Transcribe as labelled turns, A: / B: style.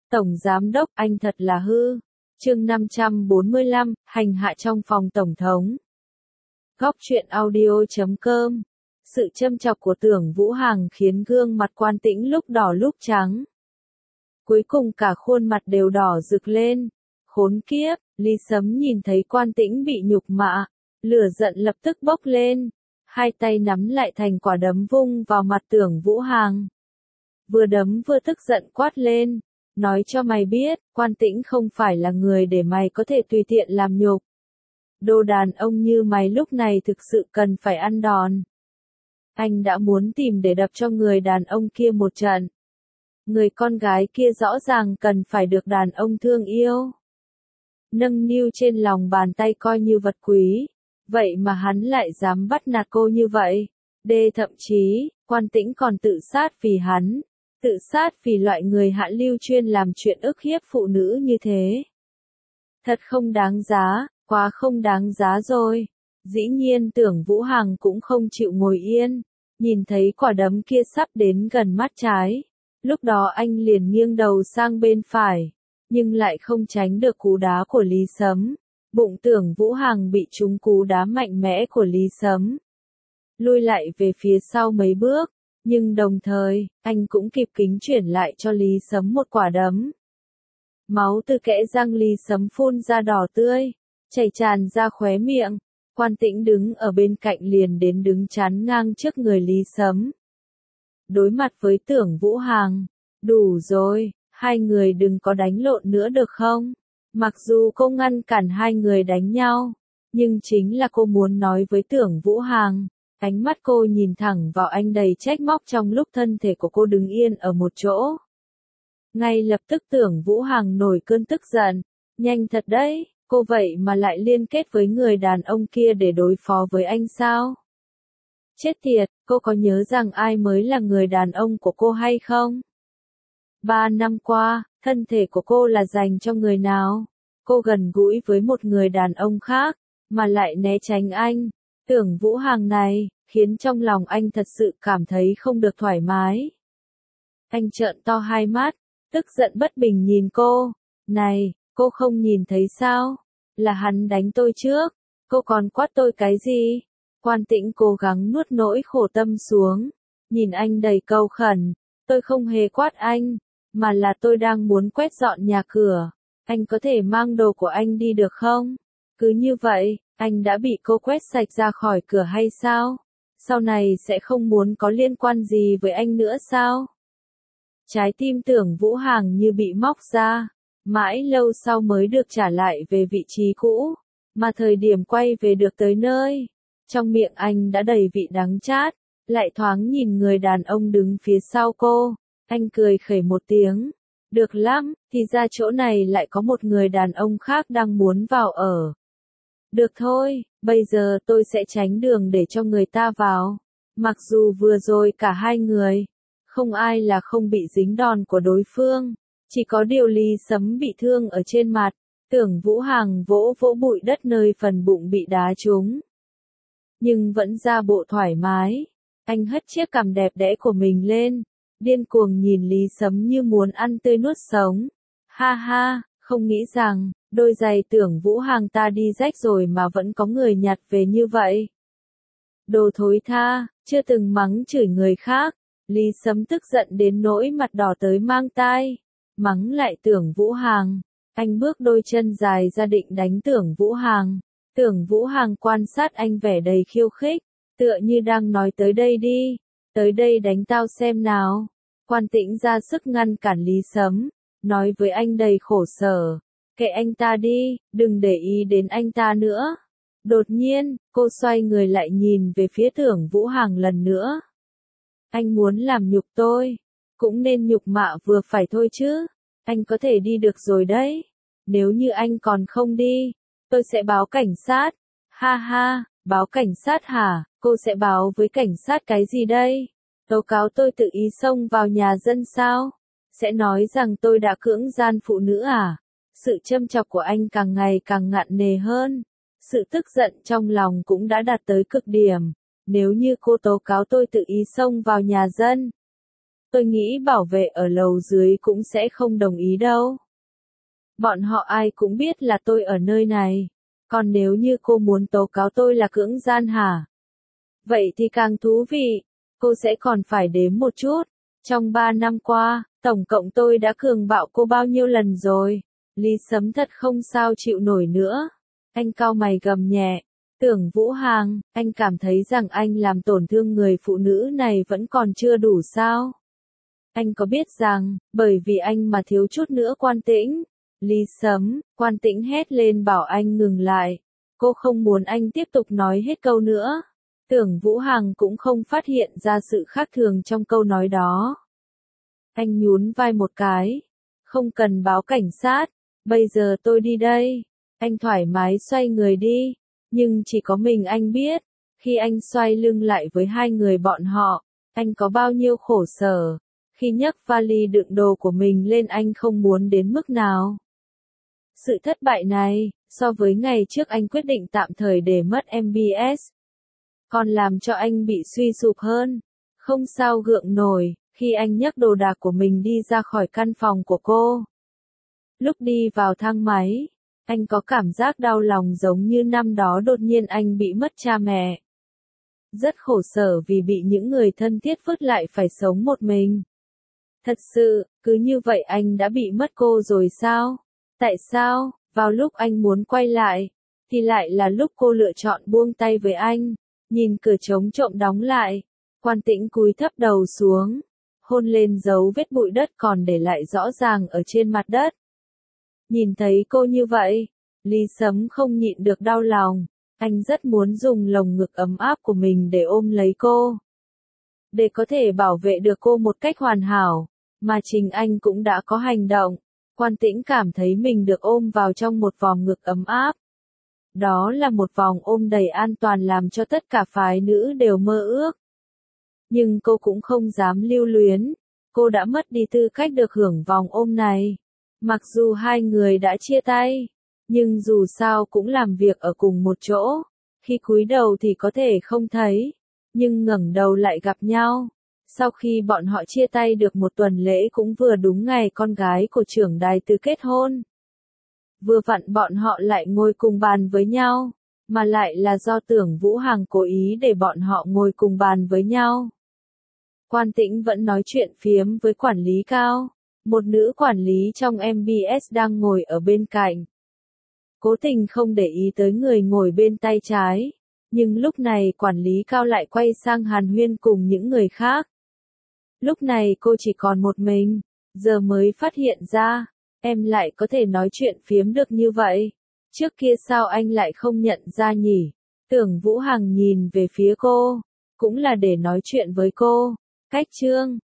A: Tổng Giám đốc, anh thật là hư. Chương 545, hành hạ trong phòng Tổng thống. Góc truyện audio.com. Sự châm chọc của Tưởng Vũ Hằng khiến gương mặt Quan Tĩnh lúc đỏ lúc trắng. Cuối cùng cả khuôn mặt đều đỏ rực lên. Khốn kiếp, Lý Sấm nhìn thấy Quan Tĩnh bị nhục mạ, lửa giận lập tức bốc lên. Hai tay nắm lại thành quả đấm vung vào mặt Tưởng Vũ Hằng. Vừa đấm vừa tức giận quát lên. Nói cho mày biết, Quan Tĩnh không phải là người để mày có thể tùy tiện làm nhục. Đồ đàn ông như mày lúc này thực sự cần phải ăn đòn. Anh đã muốn tìm để đập cho người đàn ông kia một trận. Người con gái kia rõ ràng cần phải được đàn ông thương yêu. Nâng niu trên lòng bàn tay coi như vật quý. Vậy mà hắn lại dám bắt nạt cô như vậy. Thậm chí, Quan Tĩnh còn tự sát vì hắn. Tự sát vì loại người hạ lưu chuyên làm chuyện ức hiếp phụ nữ như thế. Thật không đáng giá, quá không đáng giá rồi. Dĩ nhiên Tưởng Vũ Hằng cũng không chịu ngồi yên. Nhìn thấy quả đấm kia sắp đến gần mắt trái. Lúc đó anh liền nghiêng đầu sang bên phải. Nhưng lại không tránh được cú đá của Lý Sấm. Bụng Tưởng Vũ Hằng bị trúng cú đá mạnh mẽ của Lý Sấm. Lui lại về phía sau mấy bước. Nhưng đồng thời, anh cũng kịp kính chuyển lại cho Lý Sấm một quả đấm. Máu từ kẽ răng Lý Sấm phun ra đỏ tươi, chảy tràn ra khóe miệng. Quan Tĩnh đứng ở bên cạnh liền đến đứng chắn ngang trước người Lý Sấm. Đối mặt với Tưởng Vũ Hằng, đủ rồi, hai người đừng có đánh lộn nữa được không? Mặc dù cô ngăn cản hai người đánh nhau, nhưng chính là cô muốn nói với Tưởng Vũ Hằng. Ánh mắt cô nhìn thẳng vào anh đầy trách móc trong lúc thân thể của cô đứng yên ở một chỗ. Ngay lập tức Tưởng Vũ Hằng nổi cơn tức giận. Nhanh thật đấy, cô vậy mà lại liên kết với người đàn ông kia để đối phó với anh sao? Chết tiệt, cô có nhớ rằng ai mới là người đàn ông của cô hay không? 3 năm qua, thân thể của cô là dành cho người nào? Cô gần gũi với một người đàn ông khác, mà lại né tránh anh. Tưởng Vũ Hằng này, khiến trong lòng anh thật sự cảm thấy không được thoải mái. Anh trợn to hai mắt, tức giận bất bình nhìn cô. Này, cô không nhìn thấy sao? Là hắn đánh tôi trước, cô còn quát tôi cái gì? Quan Tĩnh cố gắng nuốt nỗi khổ tâm xuống, nhìn anh đầy câu khẩn. Tôi không hề quát anh, mà là tôi đang muốn quét dọn nhà cửa. Anh có thể mang đồ của anh đi được không? Cứ như vậy, anh đã bị cô quét sạch ra khỏi cửa hay sao? Sau này sẽ không muốn có liên quan gì với anh nữa sao? Trái tim Tưởng Vũ Hằng như bị móc ra, mãi lâu sau mới được trả lại về vị trí cũ, mà thời điểm quay về được tới nơi, trong miệng anh đã đầy vị đắng chát, lại thoáng nhìn người đàn ông đứng phía sau cô, anh cười khẩy một tiếng. Được lắm, thì ra chỗ này lại có một người đàn ông khác đang muốn vào ở. Được thôi, bây giờ tôi sẽ tránh đường để cho người ta vào. Mặc dù vừa rồi cả hai người, không ai là không bị dính đòn của đối phương. Chỉ có điều Lý Sấm bị thương ở trên mặt. Tưởng Vũ Hằng vỗ vỗ bụi đất nơi phần bụng bị đá trúng. Nhưng vẫn ra bộ thoải mái. Anh hất chiếc cằm đẹp đẽ của mình lên. Điên cuồng nhìn Lý Sấm như muốn ăn tươi nuốt sống. Ha ha, không nghĩ rằng, đôi giày Tưởng Vũ Hằng ta đi rách rồi mà vẫn có người nhặt về như vậy. Đồ thối tha, chưa từng mắng chửi người khác. Lý Sấm tức giận đến nỗi mặt đỏ tới mang tai. Mắng lại Tưởng Vũ Hằng. Anh bước đôi chân dài ra định đánh Tưởng Vũ Hằng. Tưởng Vũ Hằng quan sát anh vẻ đầy khiêu khích. Tựa như đang nói tới đây đi. Tới đây đánh tao xem nào. Quan Tĩnh ra sức ngăn cản Lý Sấm. Nói với anh đầy khổ sở. Kệ anh ta đi, đừng để ý đến anh ta nữa. Đột nhiên, cô xoay người lại nhìn về phía Tưởng Vũ Hằng lần nữa. Anh muốn làm nhục tôi, cũng nên nhục mạ vừa phải thôi chứ. Anh có thể đi được rồi đấy. Nếu như anh còn không đi, tôi sẽ báo cảnh sát. Ha ha, báo cảnh sát hả? Cô sẽ báo với cảnh sát cái gì đây? Tố cáo tôi tự ý xông vào nhà dân sao? Sẽ nói rằng tôi đã cưỡng gian phụ nữ à? Sự châm chọc của anh càng ngày càng nặng nề hơn. Sự tức giận trong lòng cũng đã đạt tới cực điểm. Nếu như cô tố cáo tôi tự ý xông vào nhà dân, Tôi nghĩ bảo vệ ở lầu dưới cũng sẽ không đồng ý đâu. Bọn họ ai cũng biết là tôi ở nơi này. Còn nếu như cô muốn tố cáo tôi là cưỡng gian hả? Vậy thì càng thú vị. Cô sẽ còn phải đếm một chút. Trong 3 năm qua, tổng cộng tôi đã cường bạo cô bao nhiêu lần rồi? Lý Sấm thật không sao chịu nổi nữa. Anh cau mày gầm nhẹ. Tưởng Vũ Hàng, anh cảm thấy rằng anh làm tổn thương người phụ nữ này vẫn còn chưa đủ sao? Anh có biết rằng, bởi vì anh mà thiếu chút nữa Quan Tĩnh. Lý Sấm, Quan Tĩnh hét lên bảo anh ngừng lại. Cô không muốn anh tiếp tục nói hết câu nữa. Tưởng Vũ Hằng cũng không phát hiện ra sự khác thường trong câu nói đó. Anh nhún vai một cái. Không cần báo cảnh sát, bây giờ tôi đi đây. Anh thoải mái xoay người đi. Nhưng chỉ có mình anh biết, khi anh xoay lưng lại với hai người bọn họ, anh có bao nhiêu khổ sở. Khi nhấc vali đựng đồ của mình lên anh không muốn đến mức nào. Sự thất bại này, so với ngày trước anh quyết định tạm thời để mất MBS, còn làm cho anh bị suy sụp hơn. Không sao gượng nổi, khi anh nhấc đồ đạc của mình đi ra khỏi căn phòng của cô. Lúc đi vào thang máy, anh có cảm giác đau lòng giống như năm đó đột nhiên anh bị mất cha mẹ. Rất khổ sở vì bị những người thân thiết vứt lại phải sống một mình. Thật sự, cứ như vậy anh đã bị mất cô rồi sao? Tại sao, vào lúc anh muốn quay lại, thì lại là lúc cô lựa chọn buông tay với anh, nhìn cửa trống trộm đóng lại. Quan Tĩnh cúi thấp đầu xuống, hôn lên dấu vết bụi đất còn để lại rõ ràng ở trên mặt đất. Nhìn thấy cô như vậy, Lý Sấm không nhịn được đau lòng, anh rất muốn dùng lồng ngực ấm áp của mình để ôm lấy cô. Để có thể bảo vệ được cô một cách hoàn hảo, mà chính anh cũng đã có hành động. Quan Tĩnh cảm thấy mình được ôm vào trong một vòng ngực ấm áp. Đó là một vòng ôm đầy an toàn làm cho tất cả phái nữ đều mơ ước. Nhưng cô cũng không dám lưu luyến. Cô đã mất đi tư cách được hưởng vòng ôm này. Mặc dù hai người đã chia tay, nhưng dù sao cũng làm việc ở cùng một chỗ. Khi cúi đầu thì có thể không thấy, nhưng ngẩng đầu lại gặp nhau. Sau khi bọn họ chia tay được một tuần lễ cũng vừa đúng ngày con gái của trưởng đài tư kết hôn. Vừa vặn bọn họ lại ngồi cùng bàn với nhau, mà lại là do Tưởng Vũ Hằng cố ý để bọn họ ngồi cùng bàn với nhau. Quan Tĩnh vẫn nói chuyện phiếm với quản lý Cao, một nữ quản lý trong MBS đang ngồi ở bên cạnh. Cố tình không để ý tới người ngồi bên tay trái, nhưng lúc này quản lý Cao lại quay sang hàn huyên cùng những người khác. Lúc này cô chỉ còn một mình, giờ mới phát hiện ra, em lại có thể nói chuyện phiếm được như vậy. Trước kia sao anh lại không nhận ra nhỉ? Tưởng Vũ Hằng nhìn về phía cô, cũng là để nói chuyện với cô. Cách chương